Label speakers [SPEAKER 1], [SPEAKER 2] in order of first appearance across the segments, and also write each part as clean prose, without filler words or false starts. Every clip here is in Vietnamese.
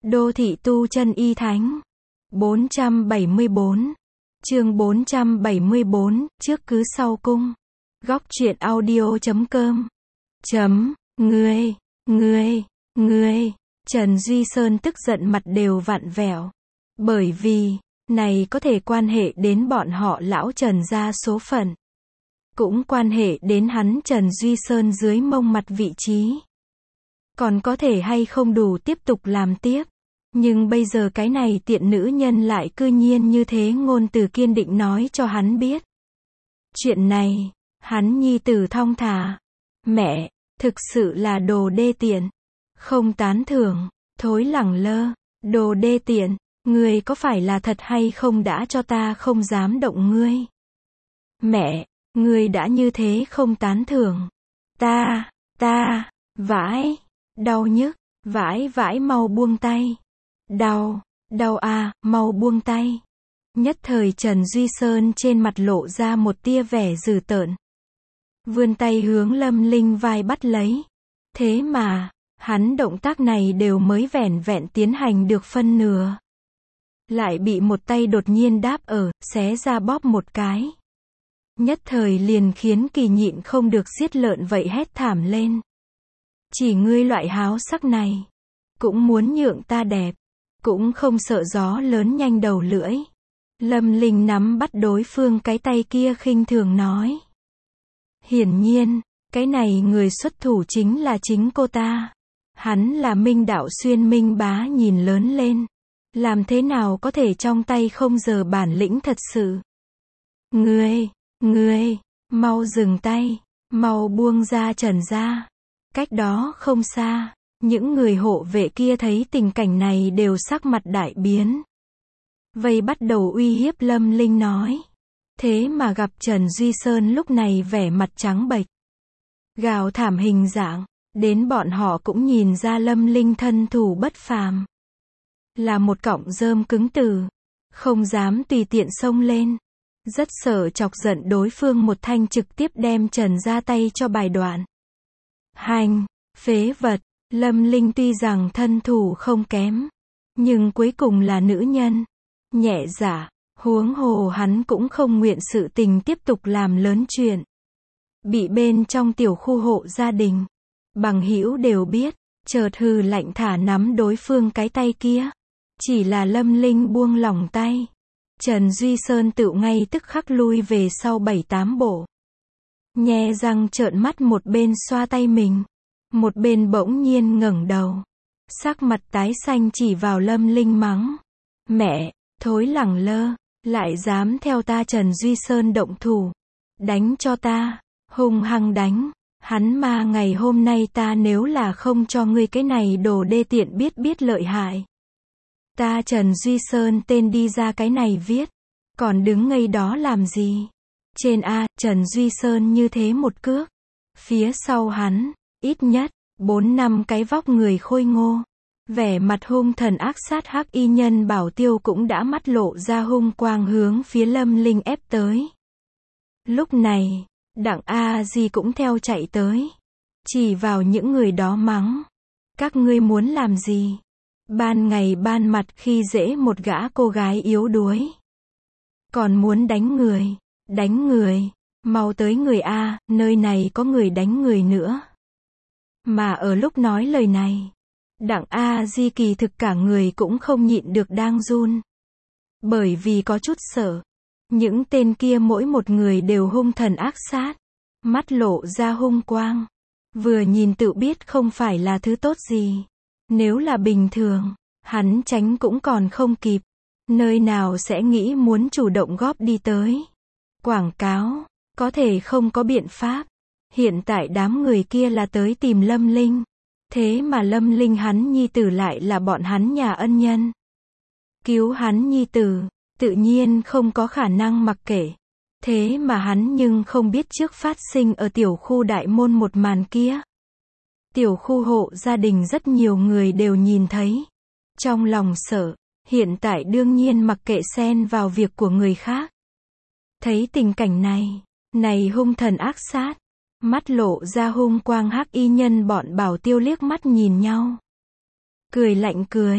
[SPEAKER 1] Đô thị tu chân y thánh. 474. Chương 474, trước cứ sau cung. Góc truyện audio.com. Ngươi. Trần Duy Sơn tức giận mặt đều vặn vẹo. Bởi vì, này có thể quan hệ đến bọn họ lão Trần gia số phận. Cũng quan hệ đến hắn Trần Duy Sơn dưới mông mặt vị trí. Còn có thể hay không đủ tiếp tục làm tiếp. Nhưng bây giờ cái này tiện nữ nhân lại cư nhiên như thế ngôn từ kiên định nói cho hắn biết. Chuyện này, hắn nhi tử thong thả. Mẹ, thực sự là đồ đê tiện. Không tán thưởng, thối lẳng lơ, đồ đê tiện, ngươi có phải là thật hay không đã cho ta không dám động ngươi. Mẹ, ngươi đã như thế không tán thưởng. Ta, vãi, đau nhức, vãi mau buông tay. Đau à, mau buông tay. Nhất thời Trần Duy Sơn trên mặt lộ ra một tia vẻ dữ tợn. Vươn tay hướng Lâm Linh vai bắt lấy. Thế mà, hắn động tác này đều mới vẻn vẹn tiến hành được phân nửa. Lại bị một tay đột nhiên đáp ở, xé ra bóp một cái. Nhất thời liền khiến Kỳ nhịn không được giết lợn vậy hét thảm lên. Chỉ ngươi loại háo sắc này, cũng muốn nhượng ta đẹp, cũng không sợ gió lớn nhanh đầu lưỡi. Lâm Linh nắm bắt đối phương cái tay kia khinh thường nói. Hiển nhiên, cái này người xuất thủ chính là chính cô ta. Hắn là Minh Đạo Xuyên Minh Bá nhìn lớn lên. Làm thế nào có thể trong tay không giờ bản lĩnh thật sự. Ngươi, mau dừng tay, mau buông ra Trần ra. Cách đó không xa, những người hộ vệ kia thấy tình cảnh này đều sắc mặt đại biến. Vây bắt đầu uy hiếp Lâm Linh nói. Thế mà gặp Trần Duy Sơn lúc này vẻ mặt trắng bệch. Gào thảm hình dạng, đến bọn họ cũng nhìn ra Lâm Linh thân thủ bất phàm. Là một cọng rơm cứng từ, không dám tùy tiện xông lên. Rất sợ chọc giận đối phương một thanh trực tiếp đem Trần ra tay cho bài đoạn. Phế vật, Lâm Linh tuy rằng thân thủ không kém, nhưng cuối cùng là nữ nhân. Nhẹ dạ, huống hồ hắn cũng không nguyện sự tình tiếp tục làm lớn chuyện. Bị bên trong tiểu khu hộ gia đình, bằng hữu đều biết, chợt hừ lạnh thả nắm đối phương cái tay kia. Chỉ là Lâm Linh buông lỏng tay. Trần Duy Sơn tự ngay tức khắc lui về sau 7-8 bộ. Nhe răng trợn mắt một bên xoa tay mình. Một bên bỗng nhiên ngẩng đầu. Sắc mặt tái xanh chỉ vào Lâm Linh mắng. Mẹ, thối lẳng lơ, lại dám theo ta Trần Duy Sơn động thủ. Đánh cho ta, hung hăng đánh. Hắn mà ngày hôm nay ta nếu là không cho ngươi cái này đồ đê tiện biết lợi hại. Ta Trần Duy Sơn tên đi ra cái này viết. Còn đứng ngây đó làm gì? Trên A, Trần Duy Sơn như thế một cước. Phía sau hắn, ít nhất 4-5 cái vóc người khôi ngô. Vẻ mặt hung thần ác sát hắc y nhân Bảo Tiêu cũng đã mắt lộ ra hung quang hướng phía Lâm Linh ép tới. Lúc này, Đặng A Di cũng theo chạy tới. Chỉ vào những người đó mắng. Các ngươi muốn làm gì? Ban ngày ban mặt khi dễ một gã cô gái yếu đuối. Còn muốn đánh người, mau tới người A, nơi này có người đánh người nữa. Mà ở lúc nói lời này, Đặng A Di kỳ thực cả người cũng không nhịn được đang run. Bởi vì có chút sợ. Những tên kia mỗi một người đều hung thần ác sát. Mắt lộ ra hung quang. Vừa nhìn tự biết không phải là thứ tốt gì. Nếu là bình thường, hắn tránh cũng còn không kịp. Nơi nào sẽ nghĩ muốn chủ động góp đi tới. Quảng cáo, có thể không có biện pháp. Hiện tại đám người kia là tới tìm Lâm Linh. Thế mà Lâm Linh hắn nhi tử lại là bọn hắn nhà ân nhân. Cứu hắn nhi tử, tự nhiên không có khả năng mặc kệ. Thế mà hắn nhưng không biết trước phát sinh ở tiểu khu đại môn một màn kia. Tiểu khu hộ gia đình rất nhiều người đều nhìn thấy. Trong lòng sợ, hiện tại đương nhiên mặc kệ xen vào việc của người khác. Thấy tình cảnh này hung thần ác sát. Mắt lộ ra hung quang hắc y nhân bọn Bảo Tiêu liếc mắt nhìn nhau. Cười lạnh cười,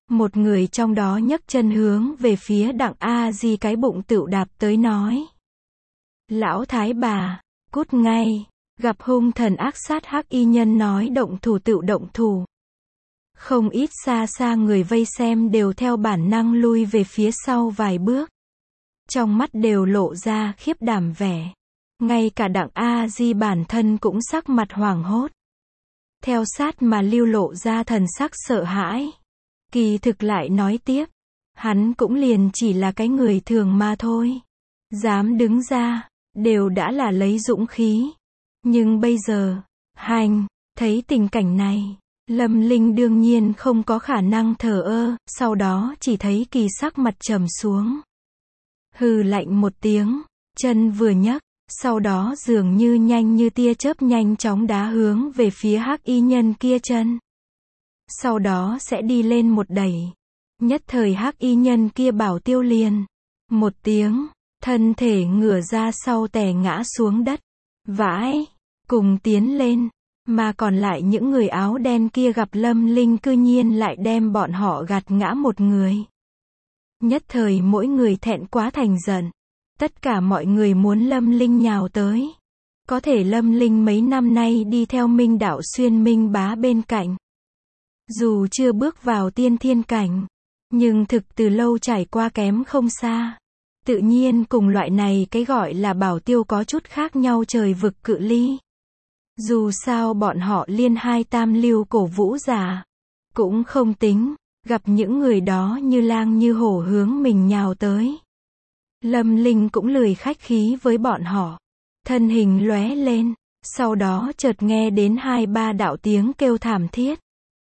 [SPEAKER 1] Một người trong đó nhấc chân hướng về phía Đặng A Di cái bụng tựu đạp tới nói. Lão thái bà, cút ngay, gặp hung thần ác sát hắc y nhân nói động thủ tựu động thủ. Không ít xa xa người vây xem đều theo bản năng lui về phía sau vài bước. Trong mắt đều lộ ra khiếp đảm vẻ. Ngay cả Đặng A Di bản thân cũng sắc mặt hoảng hốt. Theo sát mà lưu lộ ra thần sắc sợ hãi. Kỳ thực lại nói tiếp. Hắn cũng liền chỉ là cái người thường mà thôi. Dám đứng ra, đều đã là lấy dũng khí. Nhưng bây giờ, thấy tình cảnh này, Lâm Linh đương nhiên không có khả năng thờ ơ, sau đó chỉ thấy Kỳ sắc mặt trầm xuống. Hừ lạnh một tiếng, chân vừa nhấc, sau đó dường như nhanh như tia chớp nhanh chóng đá hướng về phía hắc y nhân kia chân. Sau đó sẽ đi lên một đẩy. Nhất thời hắc y nhân kia bảo tiêu liền. Một tiếng, thân thể ngửa ra sau tè ngã xuống đất. Vãi, cùng tiến lên. Mà còn lại những người áo đen kia gặp Lâm Linh cư nhiên lại đem bọn họ gạt ngã một người. Nhất thời mỗi người thẹn quá thành giận. Tất cả mọi người muốn Lâm Linh nhào tới. Có thể Lâm Linh mấy năm nay đi theo Minh Đạo Xuyên Minh Bá bên cạnh. Dù chưa bước vào tiên thiên cảnh, nhưng thực từ lâu trải qua kém không xa. Tự nhiên cùng loại này cái gọi là bảo tiêu có chút khác nhau trời vực cự ly. Dù sao bọn họ liên hai tam lưu cổ vũ giả. Cũng không tính, gặp những người đó như lang như hổ hướng mình nhào tới. Lâm Linh cũng lười khách khí với bọn họ. Thân hình lóe lên, sau đó chợt nghe đến 2-3 đạo tiếng kêu thảm thiết.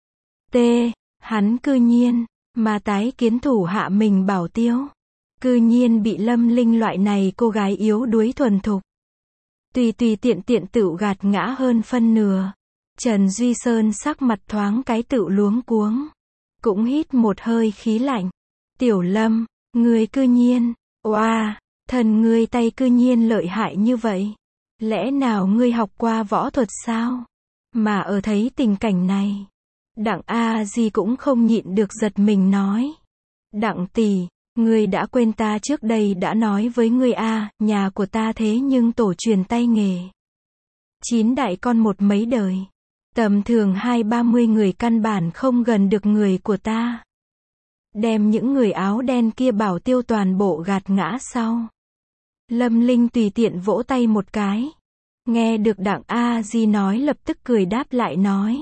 [SPEAKER 1] Hắn cư nhiên, mà tái kiến thủ hạ mình bảo tiêu. Cư nhiên bị Lâm Linh loại này cô gái yếu đuối thuần thục. Tùy tiện tựu gạt ngã hơn phân nửa. Trần Duy Sơn sắc mặt thoáng cái tựu luống cuống. Cũng hít một hơi khí lạnh. Tiểu Lâm, ngươi cư nhiên, oa, thần ngươi tay cư nhiên lợi hại như vậy. Lẽ nào ngươi học qua võ thuật sao? Mà ở thấy tình cảnh này, Đặng A Di cũng không nhịn được giật mình nói. Đặng tỷ, ngươi đã quên ta trước đây đã nói với ngươi nhà của ta thế nhưng tổ truyền tay nghề. 9 đại con một mấy đời. Tầm thường 20-30 người căn bản không gần được người của ta. Đem những người áo đen kia bảo tiêu toàn bộ gạt ngã sau. Lâm Linh tùy tiện vỗ tay một cái. Nghe được Đặng A Di nói lập tức cười đáp lại nói.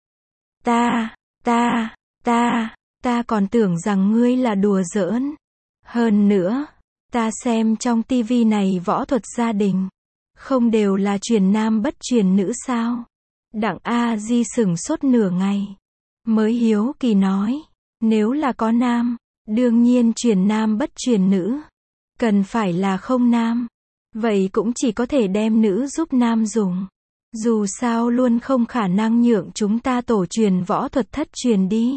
[SPEAKER 1] Ta còn tưởng rằng ngươi là đùa giỡn. Hơn nữa, ta xem trong tivi này võ thuật gia đình. Không đều là truyền nam bất truyền nữ sao? Đặng A Di sửng sốt nửa ngày. Mới hiếu kỳ nói. Nếu là có nam, đương nhiên truyền nam bất truyền nữ. Cần phải là không nam. Vậy cũng chỉ có thể đem nữ giúp nam dùng. Dù sao luôn không khả năng nhượng chúng ta tổ truyền võ thuật thất truyền đi.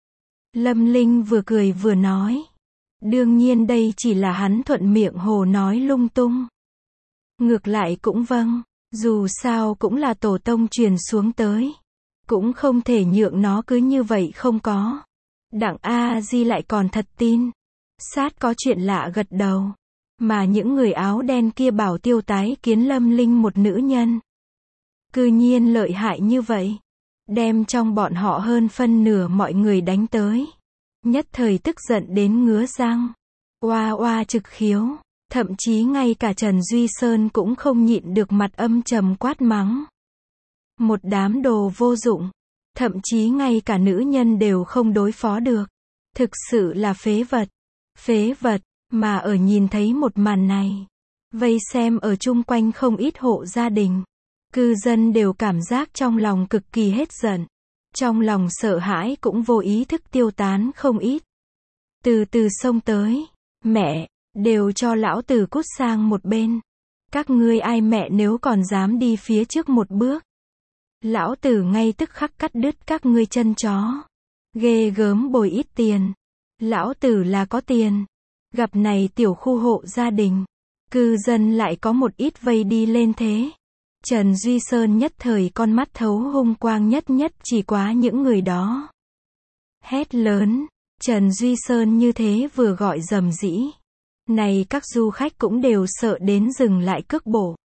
[SPEAKER 1] Lâm Linh vừa cười vừa nói. Đương nhiên đây chỉ là hắn thuận miệng hồ nói lung tung. Ngược lại cũng vâng, dù sao cũng là tổ tông truyền xuống tới. Cũng không thể nhượng nó cứ như vậy không có. Đặng A Di lại còn thật tin. Sát có chuyện lạ gật đầu. Mà những người áo đen kia bảo tiêu tái kiến Lâm Linh một nữ nhân. Cư nhiên lợi hại như vậy. Đem trong bọn họ hơn phân nửa mọi người đánh tới. Nhất thời tức giận đến ngứa răng. Oa trực khiếu. Thậm chí ngay cả Trần Duy Sơn cũng không nhịn được mặt âm trầm quát mắng. Một đám đồ vô dụng. Thậm chí ngay cả nữ nhân đều không đối phó được. Thực sự là phế vật. Phế vật. Mà ở nhìn thấy một màn này. Vây xem ở chung quanh không ít hộ gia đình. Cư dân đều cảm giác trong lòng cực kỳ hết giận. Trong lòng sợ hãi cũng vô ý thức tiêu tán không ít. Từ từ xông tới. Mẹ, đều cho lão tử cút sang một bên. Các ngươi ai mẹ nếu còn dám đi phía trước một bước. Lão tử ngay tức khắc cắt đứt các ngươi chân chó. Ghê gớm bồi ít tiền. Lão tử là có tiền. Gặp này tiểu khu hộ gia đình. Cư dân lại có một ít vây đi lên thế. Trần Duy Sơn nhất thời con mắt thấu hung quang nhất chỉ quá những người đó. Hét lớn. Trần Duy Sơn như thế vừa gọi rầm rĩ. Này các du khách cũng đều sợ đến dừng lại cước bộ.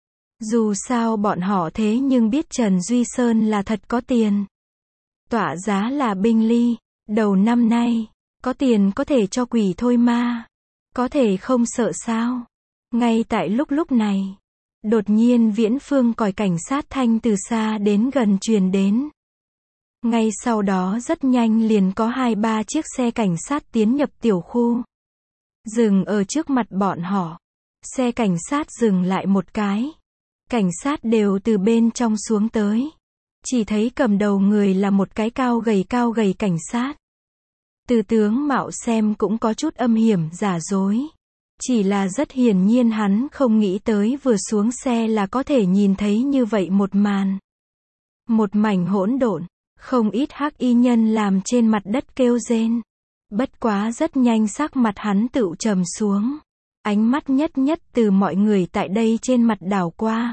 [SPEAKER 1] Dù sao bọn họ thế nhưng biết Trần Duy Sơn là thật có tiền. Tọa giá là binh ly, đầu năm nay, có tiền có thể cho quỷ thôi mà. Có thể không sợ sao. Ngay tại lúc này, đột nhiên viễn phương còi cảnh sát thanh từ xa đến gần truyền đến. Ngay sau đó rất nhanh liền có 2-3 chiếc xe cảnh sát tiến nhập tiểu khu. Dừng ở trước mặt bọn họ. Xe cảnh sát dừng lại một cái. Cảnh sát đều từ bên trong xuống tới. Chỉ thấy cầm đầu người là một cái cao gầy cảnh sát. Từ tướng mạo xem cũng có chút âm hiểm giả dối. Chỉ là rất hiển nhiên hắn không nghĩ tới vừa xuống xe là có thể nhìn thấy như vậy một màn. Một mảnh hỗn độn, không ít hắc y nhân làm trên mặt đất kêu rên. Bất quá rất nhanh sắc mặt hắn tựu trầm xuống. Ánh mắt nhất từ mọi người tại đây trên mặt đảo qua.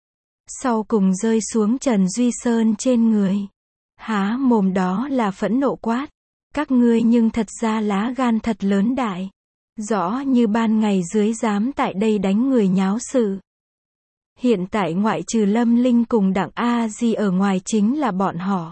[SPEAKER 1] Sau cùng rơi xuống Trần Duy Sơn trên người. Há mồm đó là phẫn nộ quát. Các ngươi nhưng thật ra lá gan thật lớn đại. Rõ như ban ngày dưới dám tại đây đánh người nháo sự. Hiện tại ngoại trừ Lâm Linh cùng Đặng A Di ở ngoài chính là bọn họ.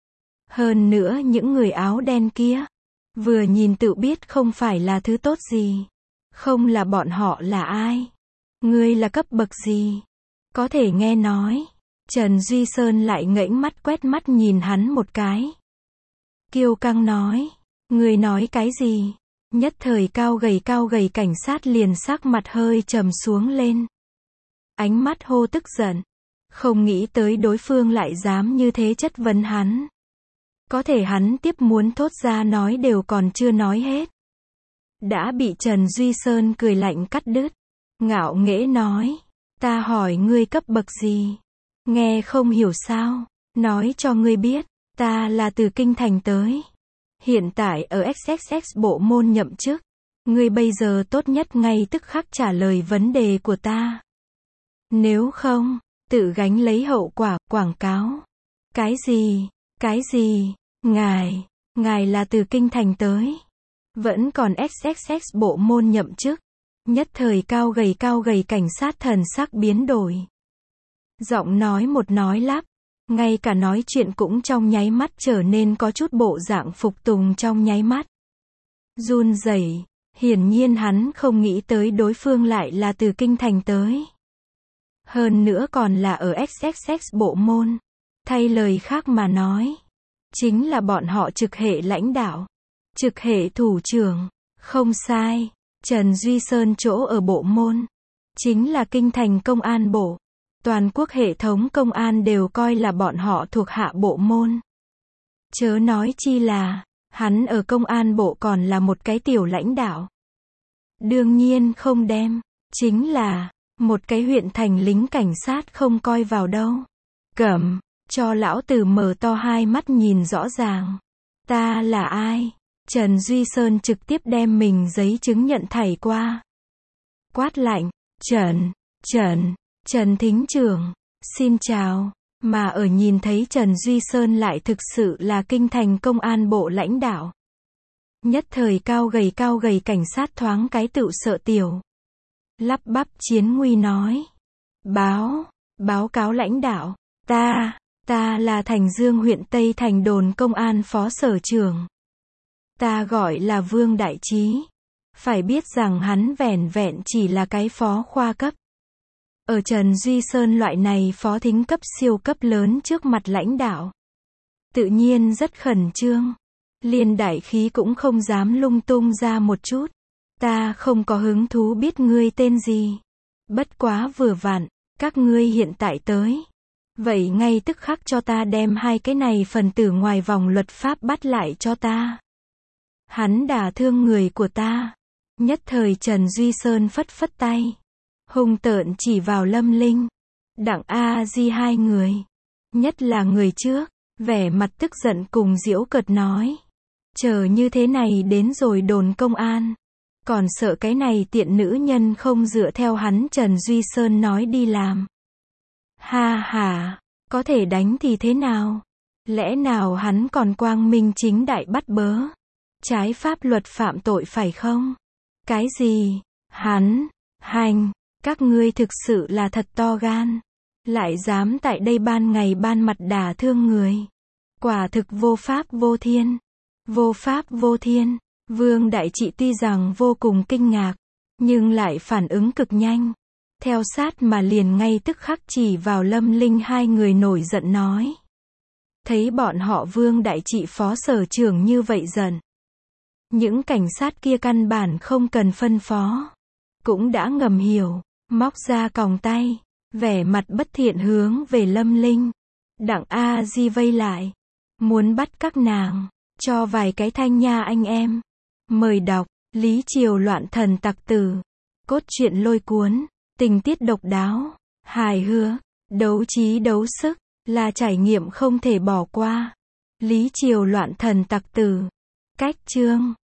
[SPEAKER 1] Hơn nữa những người áo đen kia. Vừa nhìn tự biết không phải là thứ tốt gì. Không là bọn họ là ai? Ngươi là cấp bậc gì? Có thể nghe nói. Trần Duy Sơn lại ngẩng mắt quét mắt nhìn hắn một cái. Kiêu căng nói. Ngươi nói cái gì? Nhất thời cao gầy cảnh sát liền sắc mặt hơi trầm xuống lên. Ánh mắt hô tức giận. Không nghĩ tới đối phương lại dám như thế chất vấn hắn. Có thể hắn tiếp muốn thốt ra nói đều còn chưa nói hết. Đã bị Trần Duy Sơn cười lạnh cắt đứt. Ngạo nghễ nói. Ta hỏi ngươi cấp bậc gì? Nghe không hiểu sao? Nói cho ngươi biết. Ta là từ Kinh Thành tới. Hiện tại ở XXX bộ môn nhậm chức. Ngươi bây giờ tốt nhất ngay tức khắc trả lời vấn đề của ta. Nếu không, tự gánh lấy hậu quả, quảng cáo. Cái gì? Cái gì? Ngài là từ Kinh Thành tới. Vẫn còn XXX bộ môn nhậm chức. Nhất thời cao gầy cảnh sát thần sắc biến đổi. Giọng nói một nói lắp. Ngay cả nói chuyện cũng trong nháy mắt trở nên có chút bộ dạng phục tùng trong nháy mắt. Run rẩy, hiển nhiên hắn không nghĩ tới đối phương lại là từ Kinh Thành tới. Hơn nữa còn là ở XXX bộ môn. Thay lời khác mà nói. Chính là bọn họ trực hệ lãnh đạo. Trực hệ thủ trưởng. Không sai. Trần Duy Sơn chỗ ở bộ môn. Chính là Kinh Thành Công an bộ. Toàn quốc hệ thống công an đều coi là bọn họ thuộc hạ bộ môn. Chớ nói chi là, hắn ở công an bộ còn là một cái tiểu lãnh đạo. Đương nhiên không đem. Chính là, một cái huyện thành lính cảnh sát không coi vào đâu. Cẩm, cho lão tử mở to hai mắt nhìn rõ ràng. Ta là ai? Trần Duy Sơn trực tiếp đem mình giấy chứng nhận thảy qua. Quát lạnh, Trần Thính trưởng, xin chào. Mà ở nhìn thấy Trần Duy Sơn lại thực sự là Kinh Thành Công an bộ lãnh đạo. Nhất thời cao gầy cảnh sát thoáng cái tựu sợ tiểu. Lắp bắp chiến nguy nói. Báo cáo lãnh đạo. Ta là Thành Dương huyện Tây Thành đồn công an phó sở trưởng. Ta gọi là Vương Đại Trí. Phải biết rằng hắn vẻn vẹn chỉ là cái phó khoa cấp. Ở Trần Duy Sơn loại này phó thính cấp siêu cấp lớn trước mặt lãnh đạo. Tự nhiên rất khẩn trương. Liên đại khí cũng không dám lung tung ra một chút. Ta không có hứng thú biết ngươi tên gì. Bất quá vừa vặn, các ngươi hiện tại tới. Vậy ngay tức khắc cho ta đem hai cái này phần tử ngoài vòng luật pháp bắt lại cho ta. Hắn đả thương người của ta. Nhất thời Trần Duy Sơn phất phất tay. Hung tợn chỉ vào Lâm Linh. Đặng A Di hai người. Nhất là người trước. Vẻ mặt tức giận cùng giễu cợt nói. Chờ như thế này đến rồi đồn công an. Còn sợ cái này tiện nữ nhân không dựa theo hắn Trần Duy Sơn nói đi làm. Ha, có thể đánh thì thế nào? Lẽ nào hắn còn quang minh chính đại bắt bớ? Trái pháp luật phạm tội phải không? Cái gì? Hắn, hành, các ngươi thực sự là thật to gan. Lại dám tại đây ban ngày ban mặt đả thương người. Quả thực vô pháp vô thiên. Vô pháp vô thiên. Vương Đại Trị tuy rằng vô cùng kinh ngạc, nhưng lại phản ứng cực nhanh. Theo sát mà liền ngay tức khắc chỉ vào Lâm Linh hai người nổi giận nói. Thấy bọn họ Vương Đại Trị phó sở trưởng như vậy giận. Những cảnh sát kia căn bản không cần phân phó. Cũng đã ngầm hiểu, móc ra còng tay, vẻ mặt bất thiện hướng về Lâm Linh. Đặng A Di vây lại. Muốn bắt các nàng, cho vài cái thanh nha anh em. Mời đọc, Lý Triều loạn thần tặc tử. Cốt truyện lôi cuốn, tình tiết độc đáo, hài hước, đấu trí đấu sức, là trải nghiệm không thể bỏ qua. Lý Triều loạn thần tặc tử. Cách chương